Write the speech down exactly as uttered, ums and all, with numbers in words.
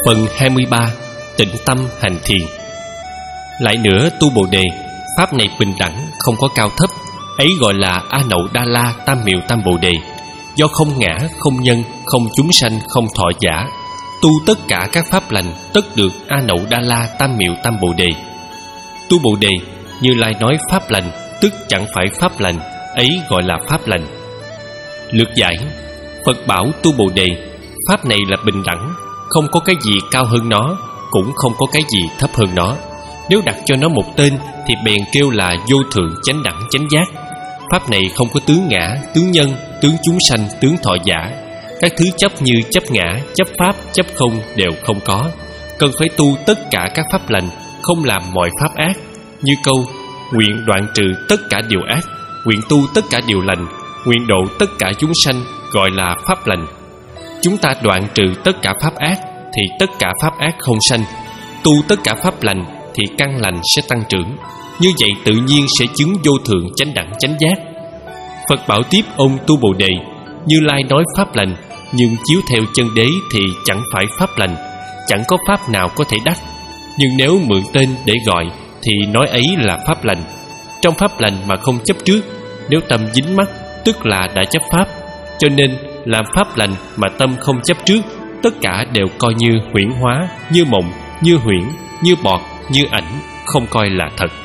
Phần hai mươi ba. Tĩnh tâm hành thiền. Lại nữa, tu Bồ Đề, pháp này bình đẳng, không có cao thấp, ấy gọi là A Nậu Đa La Tam Miệu Tam Bồ Đề. Do không ngã, không nhân, không chúng sanh, không thọ giả, tu tất cả các pháp lành, tất được A Nậu Đa La Tam Miệu Tam Bồ Đề. Tu Bồ Đề, Như Lai nói pháp lành, tức chẳng phải pháp lành, ấy gọi là pháp lành. Lược giải: Phật bảo tu Bồ Đề, pháp này là bình đẳng, không có cái gì cao hơn nó, cũng không có cái gì thấp hơn nó. Nếu đặt cho nó một tên thì bèn kêu là vô thượng chánh đẳng chánh giác. Pháp này không có tướng ngã, tướng nhân, tướng chúng sanh, tướng thọ giả. Các thứ chấp như chấp ngã, chấp pháp, chấp không đều không có. Cần phải tu tất cả các pháp lành, không làm mọi pháp ác. Như câu nguyện đoạn trừ tất cả điều ác, nguyện tu tất cả điều lành, nguyện độ tất cả chúng sanh, gọi là pháp lành. Chúng ta đoạn trừ tất cả pháp ác thì tất cả pháp ác không sanh. Tu tất cả pháp lành thì căn lành sẽ tăng trưởng. Như vậy tự nhiên sẽ chứng vô thượng chánh đẳng chánh giác. Phật bảo tiếp ông tu Bồ Đề, Như Lai nói pháp lành, nhưng chiếu theo chân đế thì chẳng phải pháp lành, chẳng có pháp nào có thể đắc. Nhưng nếu mượn tên để gọi thì nói ấy là pháp lành. Trong pháp lành mà không chấp trước, nếu tâm dính mắc tức là đã chấp pháp. Cho nên làm pháp lành mà tâm không chấp trước, tất cả đều coi như huyễn hóa, như mộng, như huyễn, như bọt, như ảnh, không coi là thật.